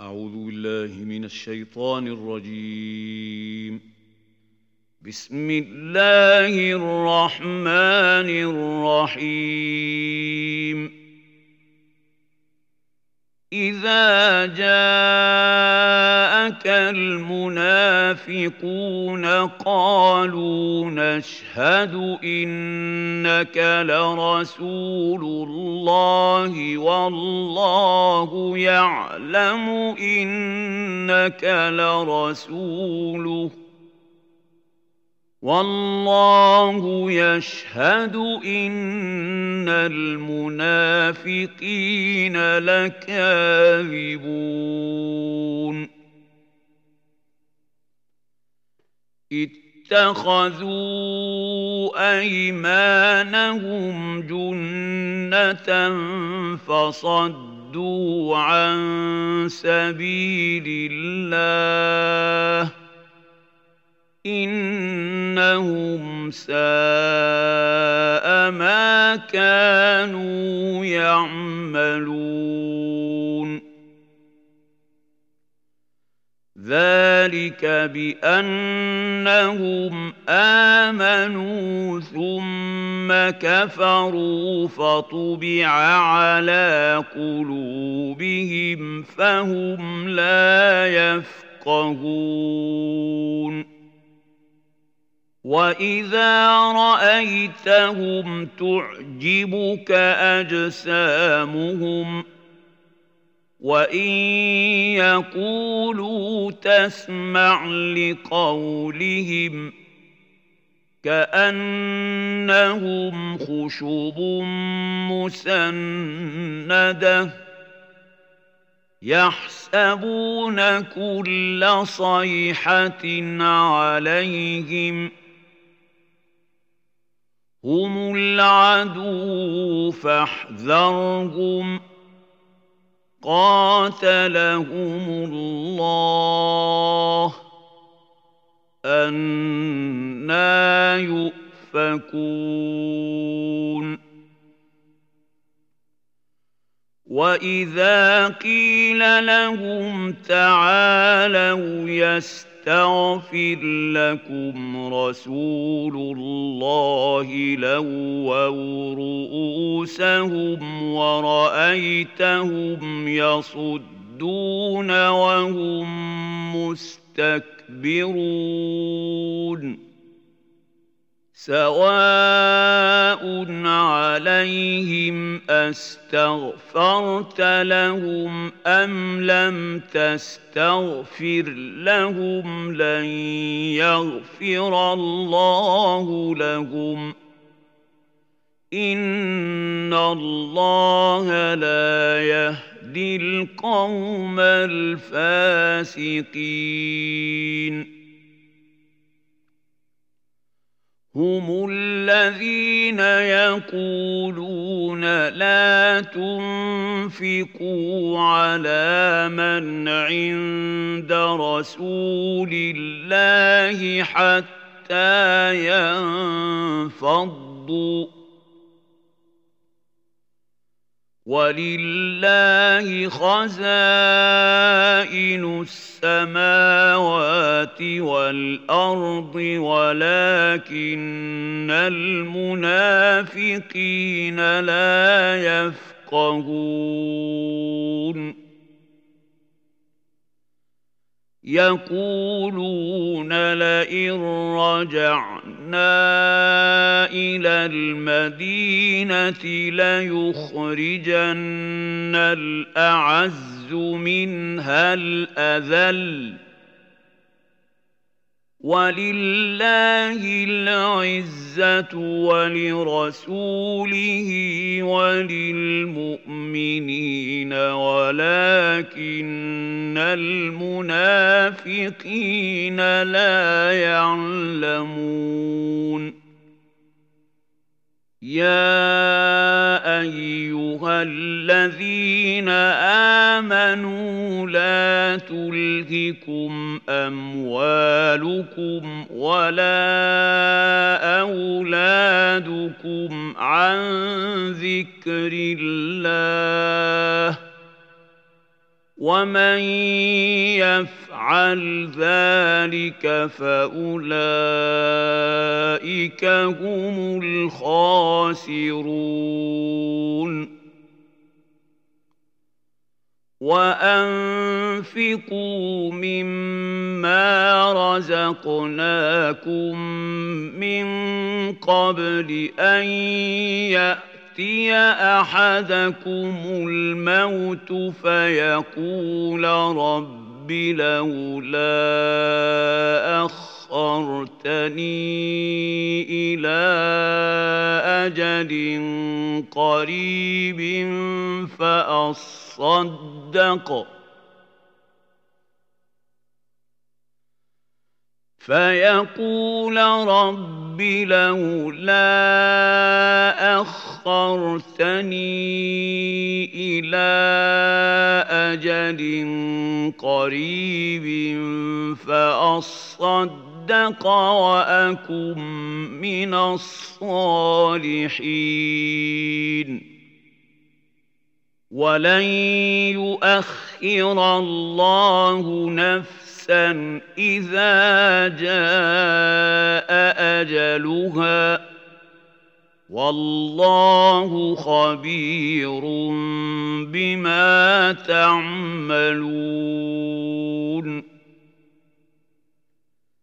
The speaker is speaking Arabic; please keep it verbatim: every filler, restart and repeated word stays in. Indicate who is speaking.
Speaker 1: أعوذ بالله من الشيطان الرجيم. بسم الله الرحمن الرحيم. إذا جاءك المنافقون قالوا نشهد إنك لرسول الله والله يعلم إنك لرسوله والله يشهد إن المنافقين لكاذبون. اتخذوا أيمانهم جنة فصدوا عن سبيل الله إنهم ساء ما كانوا يعملون. ذلك بأنهم آمنوا ثم كفروا فطبع على قلوبهم فهم لا يفقهون. وإذا رأيتهم تعجبك أجسامهم وإن يقولوا تسمع لقولهم كأنهم خشب مسندة يحسبون كل صيحة عليهم هم العدو فاحذرهم قاتلهم الله أنى يؤفكون. وإذا قيل لهم تعالوا يستغفر لكم رسول الله لووا رؤوسهم ورأيتهم يصدون وهم مستكبرون. سواء عليهم أستغفرت لهم أم لم تستغفر لهم لن يغفر الله لهم إن الله لا يهدي القوم الفاسقين. هم الذين يقولون لا تنفقوا على من عند رسول الله حتى ينفضوا ولله خزائن السماوات والأرض ولكن المنافقين لا يفقهون. يقولون لئن رجعنا إلى المدينة ليخرجن الأعز منها الأذل ولله العزة ولرسوله وللمؤمنين ولكن المنافقين لا يعلمون. يا أيها الذين آمنوا لا تلهكم أموالكم ولا أولادكم عن ذكر الله ومن يفعل ذلك فأولئك هم الخاسرون وأنفقوا مما رزقناكم من قبل أن يأتي أحدكم الموت فيقول رب لولا أخرتني إلى أجل قريب فأصدق فيقول رب لولا أخرتني إلى أجل قريب فأصدق وأكن من الصالحين ولن يؤخر الله نفسا إذا جاء أجلها والله خبير بما تعملون